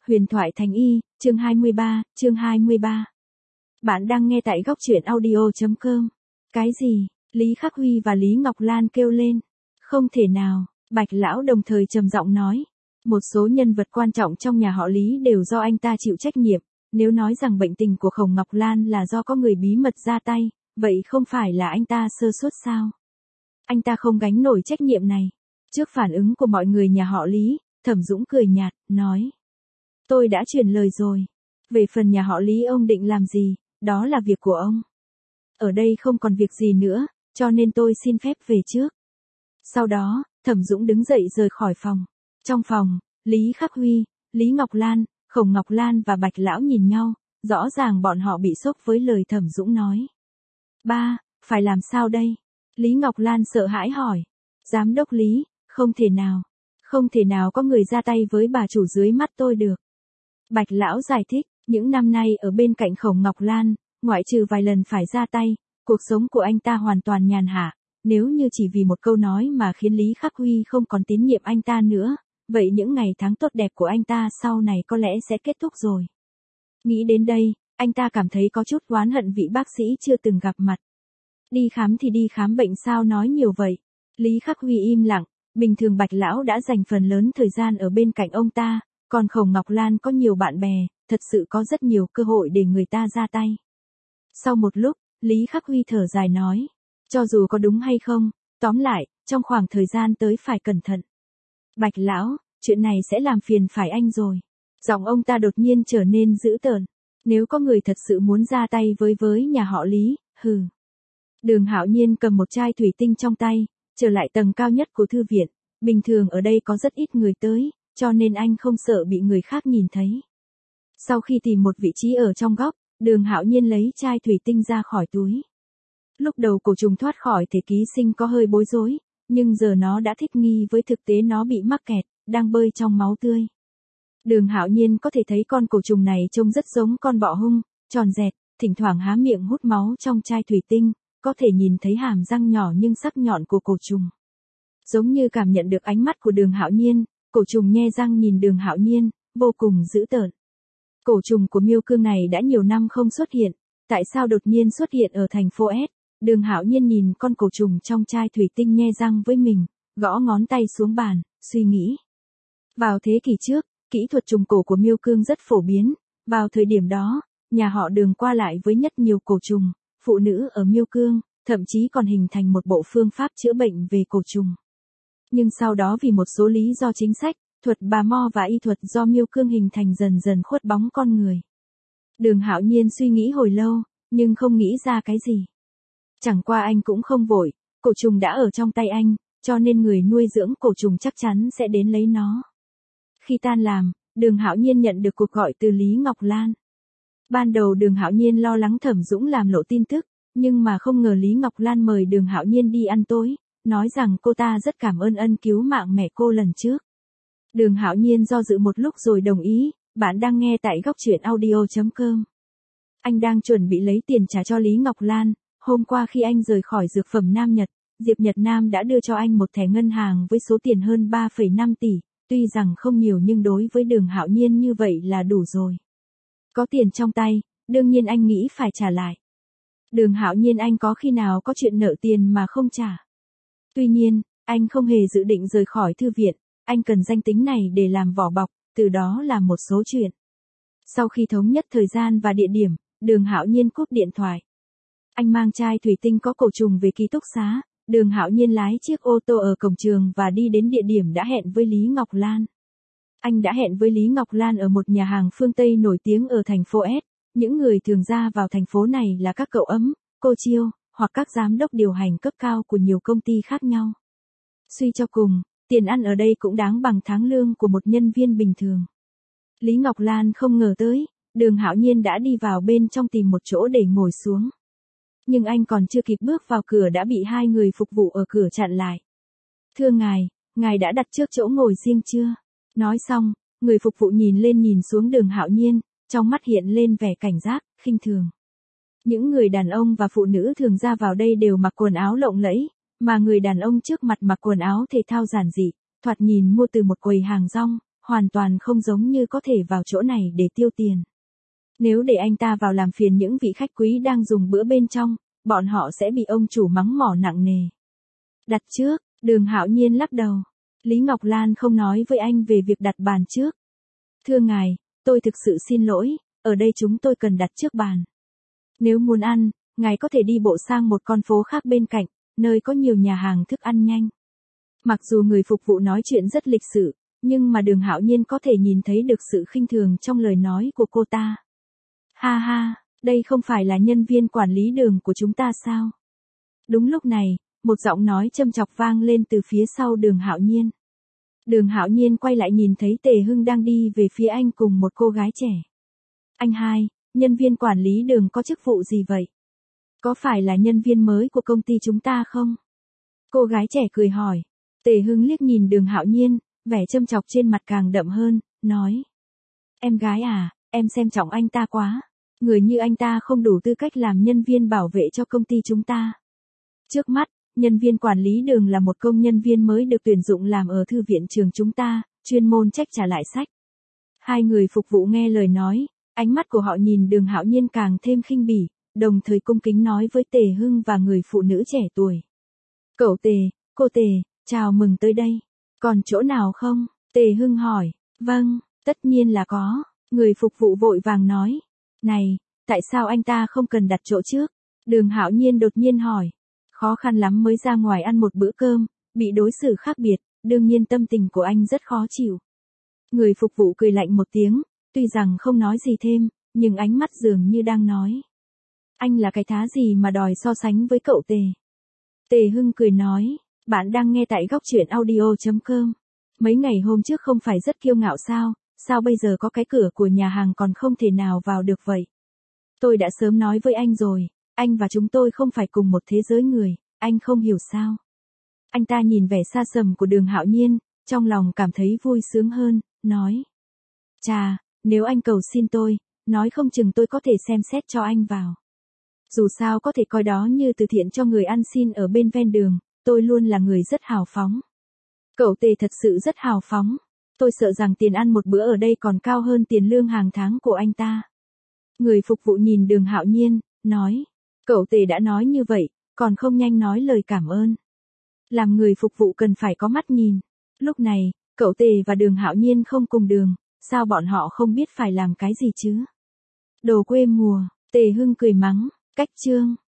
Huyền thoại thành y, chương 23. Bạn đang nghe tại góc truyện audio.com. Cái gì? Lý Khắc Huy và Lý Ngọc Lan kêu lên. Không thể nào, Bạch Lão đồng thời trầm giọng nói. Một số nhân vật quan trọng trong nhà họ Lý đều do anh ta chịu trách nhiệm. Nếu nói rằng bệnh tình của Khổng Ngọc Lan là do có người bí mật ra tay, vậy không phải là anh ta sơ suất sao? Anh ta không gánh nổi trách nhiệm này. Trước phản ứng của mọi người nhà họ Lý, Thẩm Dũng cười nhạt, nói. Tôi đã truyền lời rồi. Về phần nhà họ Lý ông định làm gì, đó là việc của ông. Ở đây không còn việc gì nữa, cho nên tôi xin phép về trước. Sau đó, Thẩm Dũng đứng dậy rời khỏi phòng. Trong phòng, Lý Khắc Huy, Lý Ngọc Lan, Khổng Ngọc Lan và Bạch Lão nhìn nhau, rõ ràng bọn họ bị sốc với lời Thẩm Dũng nói. Ba, phải làm sao đây? Lý Ngọc Lan sợ hãi hỏi. Giám đốc Lý, không thể nào có người ra tay với bà chủ dưới mắt tôi được. Bạch Lão giải thích, những năm nay ở bên cạnh Khổng Ngọc Lan, ngoại trừ vài lần phải ra tay, cuộc sống của anh ta hoàn toàn nhàn hạ. Nếu như chỉ vì một câu nói mà khiến Lý Khắc Huy không còn tín nhiệm anh ta nữa, vậy những ngày tháng tốt đẹp của anh ta sau này có lẽ sẽ kết thúc rồi. Nghĩ đến đây, anh ta cảm thấy có chút oán hận vị bác sĩ chưa từng gặp mặt. Đi khám thì đi khám bệnh sao nói nhiều vậy? Lý Khắc Huy im lặng, bình thường Bạch Lão đã dành phần lớn thời gian ở bên cạnh ông ta, còn Khổng Ngọc Lan có nhiều bạn bè, thật sự có rất nhiều cơ hội để người ta ra tay. Sau một lúc, Lý Khắc Huy thở dài nói, cho dù có đúng hay không, tóm lại, trong khoảng thời gian tới phải cẩn thận. Bạch Lão, chuyện này sẽ làm phiền phải anh rồi. Giọng ông ta đột nhiên trở nên dữ tợn. Nếu có người thật sự muốn ra tay với nhà họ Lý, hừ. Đường Hạo Nhiên cầm một chai thủy tinh trong tay, trở lại tầng cao nhất của thư viện. Bình thường ở đây có rất ít người tới, cho nên anh không sợ bị người khác nhìn thấy. Sau khi tìm một vị trí ở trong góc, Đường Hạo Nhiên lấy chai thủy tinh ra khỏi túi. Lúc đầu cổ trùng thoát khỏi thể ký sinh có hơi bối rối, nhưng giờ nó đã thích nghi với thực tế nó bị mắc kẹt, đang bơi trong máu tươi. Đường Hạo Nhiên có thể thấy con cổ trùng này trông rất giống con bọ hung, tròn dẹt, thỉnh thoảng há miệng hút máu trong chai thủy tinh, có thể nhìn thấy hàm răng nhỏ nhưng sắc nhọn của cổ trùng. Giống như cảm nhận được ánh mắt của Đường Hạo Nhiên, cổ trùng nhe răng nhìn Đường Hạo Nhiên, vô cùng dữ tợn. Cổ trùng của Miêu Cương này đã nhiều năm không xuất hiện, tại sao đột nhiên xuất hiện ở thành phố S? Đường Hạo Nhiên nhìn con cổ trùng trong chai thủy tinh nhe răng với mình, gõ ngón tay xuống bàn, suy nghĩ. Vào thế kỷ trước, kỹ thuật trùng cổ của Miêu Cương rất phổ biến, vào thời điểm đó, nhà họ Đường qua lại với rất nhiều cổ trùng, phụ nữ ở Miêu Cương, thậm chí còn hình thành một bộ phương pháp chữa bệnh về cổ trùng. Nhưng sau đó vì một số lý do chính sách, thuật bà Mo và y thuật do Miêu Cương hình thành dần dần khuất bóng con người. Đường Hạo Nhiên suy nghĩ hồi lâu, nhưng không nghĩ ra cái gì. Chẳng qua anh cũng không vội, cổ trùng đã ở trong tay anh, cho nên người nuôi dưỡng cổ trùng chắc chắn sẽ đến lấy nó. Khi tan làm, Đường Hạo Nhiên nhận được cuộc gọi từ Lý Ngọc Lan. Ban đầu Đường Hạo Nhiên lo lắng Thẩm Dũng làm lộ tin tức, nhưng mà không ngờ Lý Ngọc Lan mời Đường Hạo Nhiên đi ăn tối, nói rằng cô ta rất cảm ơn ân cứu mạng mẹ cô lần trước. Đường Hạo Nhiên do dự một lúc rồi đồng ý, bạn đang nghe tại góc truyện audio.com. Anh đang chuẩn bị lấy tiền trả cho Lý Ngọc Lan, hôm qua khi anh rời khỏi dược phẩm Nam Nhật, Diệp Nhật Nam đã đưa cho anh một thẻ ngân hàng với số tiền hơn 3,5 tỷ, tuy rằng không nhiều nhưng đối với Đường Hạo Nhiên như vậy là đủ rồi. Có tiền trong tay, đương nhiên anh nghĩ phải trả lại. Đường Hạo Nhiên anh có khi nào có chuyện nợ tiền mà không trả. Tuy nhiên, anh không hề dự định rời khỏi thư viện, anh cần danh tính này để làm vỏ bọc, từ đó làm một số chuyện. Sau khi thống nhất thời gian và địa điểm, Đường Hạo Nhiên cúp điện thoại. Anh mang chai thủy tinh có cổ trùng về ký túc xá, Đường Hạo Nhiên lái chiếc ô tô ở cổng trường và đi đến địa điểm đã hẹn với Lý Ngọc Lan. Anh đã hẹn với Lý Ngọc Lan ở một nhà hàng phương Tây nổi tiếng ở thành phố S. Những người thường ra vào thành phố này là các cậu ấm, cô Chiêu, hoặc các giám đốc điều hành cấp cao của nhiều công ty khác nhau. Suy cho cùng, tiền ăn ở đây cũng đáng bằng tháng lương của một nhân viên bình thường. Lý Ngọc Lan không ngờ tới, Đường Hạo Nhiên đã đi vào bên trong tìm một chỗ để ngồi xuống. Nhưng anh còn chưa kịp bước vào cửa đã bị hai người phục vụ ở cửa chặn lại. Thưa ngài đã đặt trước chỗ ngồi riêng chưa? Nói xong, người phục vụ nhìn lên nhìn xuống Đường Hạo Nhiên, trong mắt hiện lên vẻ cảnh giác, khinh thường. Những người đàn ông và phụ nữ thường ra vào đây đều mặc quần áo lộng lẫy, mà người đàn ông trước mặt mặc quần áo thể thao giản dị, thoạt nhìn mua từ một quầy hàng rong, hoàn toàn không giống như có thể vào chỗ này để tiêu tiền. Nếu để anh ta vào làm phiền những vị khách quý đang dùng bữa bên trong, bọn họ sẽ bị ông chủ mắng mỏ nặng nề. Đặt trước, Đường Hạo Nhiên lắc đầu. Lý Ngọc Lan không nói với anh về việc đặt bàn trước. Thưa ngài, tôi thực sự xin lỗi, ở đây chúng tôi cần đặt trước bàn. Nếu muốn ăn, ngài có thể đi bộ sang một con phố khác bên cạnh, nơi có nhiều nhà hàng thức ăn nhanh. Mặc dù người phục vụ nói chuyện rất lịch sự, nhưng mà Đường Hạo Nhiên có thể nhìn thấy được sự khinh thường trong lời nói của cô ta. Ha ha, đây không phải là nhân viên quản lý đường của chúng ta sao? Đúng lúc này, một giọng nói châm chọc vang lên từ phía sau Đường Hạo Nhiên. Đường Hạo Nhiên quay lại nhìn thấy Tề Hưng đang đi về phía anh cùng một cô gái trẻ. Anh hai, nhân viên quản lý đường có chức vụ gì vậy? Có phải là nhân viên mới của công ty chúng ta không? Cô gái trẻ cười hỏi. Tề Hưng liếc nhìn Đường Hạo Nhiên, vẻ châm chọc trên mặt càng đậm hơn, nói. Em gái à, em xem trọng anh ta quá. Người như anh ta không đủ tư cách làm nhân viên bảo vệ cho công ty chúng ta. Trước mắt, nhân viên quản lý đường là một công nhân viên mới được tuyển dụng làm ở thư viện trường chúng ta, chuyên môn trách trả lại sách. Hai người phục vụ nghe lời nói, ánh mắt của họ nhìn Đường Hạo Nhiên càng thêm khinh bỉ, đồng thời cung kính nói với Tề Hưng và người phụ nữ trẻ tuổi. Cậu Tề, cô Tề, chào mừng tới đây. Còn chỗ nào không? Tề Hưng hỏi. Vâng, tất nhiên là có. Người phục vụ vội vàng nói. Này, tại sao anh ta không cần đặt chỗ trước? Đường Hạo Nhiên đột nhiên hỏi. Khó khăn lắm mới ra ngoài ăn một bữa cơm, bị đối xử khác biệt, đương nhiên tâm tình của anh rất khó chịu. Người phục vụ cười lạnh một tiếng, tuy rằng không nói gì thêm, nhưng ánh mắt dường như đang nói. Anh là cái thá gì mà đòi so sánh với cậu Tề? Tề Hưng cười nói, bạn đang nghe tại góc truyện audio.com. Mấy ngày hôm trước không phải rất kiêu ngạo sao bây giờ có cái cửa của nhà hàng còn không thể nào vào được vậy? Tôi đã sớm nói với anh rồi, anh và chúng tôi không phải cùng một thế giới người, anh không hiểu sao? Anh ta nhìn vẻ xa sầm của Đường Hạo Nhiên, trong lòng cảm thấy vui sướng hơn, nói. Chà, nếu anh cầu xin tôi, nói không chừng tôi có thể xem xét cho anh vào. Dù sao có thể coi đó như từ thiện cho người ăn xin ở bên ven đường, tôi luôn là người rất hào phóng. Cậu Tề thật sự rất hào phóng, tôi sợ rằng tiền ăn một bữa ở đây còn cao hơn tiền lương hàng tháng của anh ta. Người phục vụ nhìn Đường Hạo Nhiên, nói. Cậu Tề đã nói như vậy, còn không nhanh nói lời cảm ơn. Làm người phục vụ cần phải có mắt nhìn. Lúc này, cậu Tề và Đường Hạo Nhiên không cùng đường, sao bọn họ không biết phải làm cái gì chứ? Đồ quê mùa, Tề Hưng cười mắng, cách chương.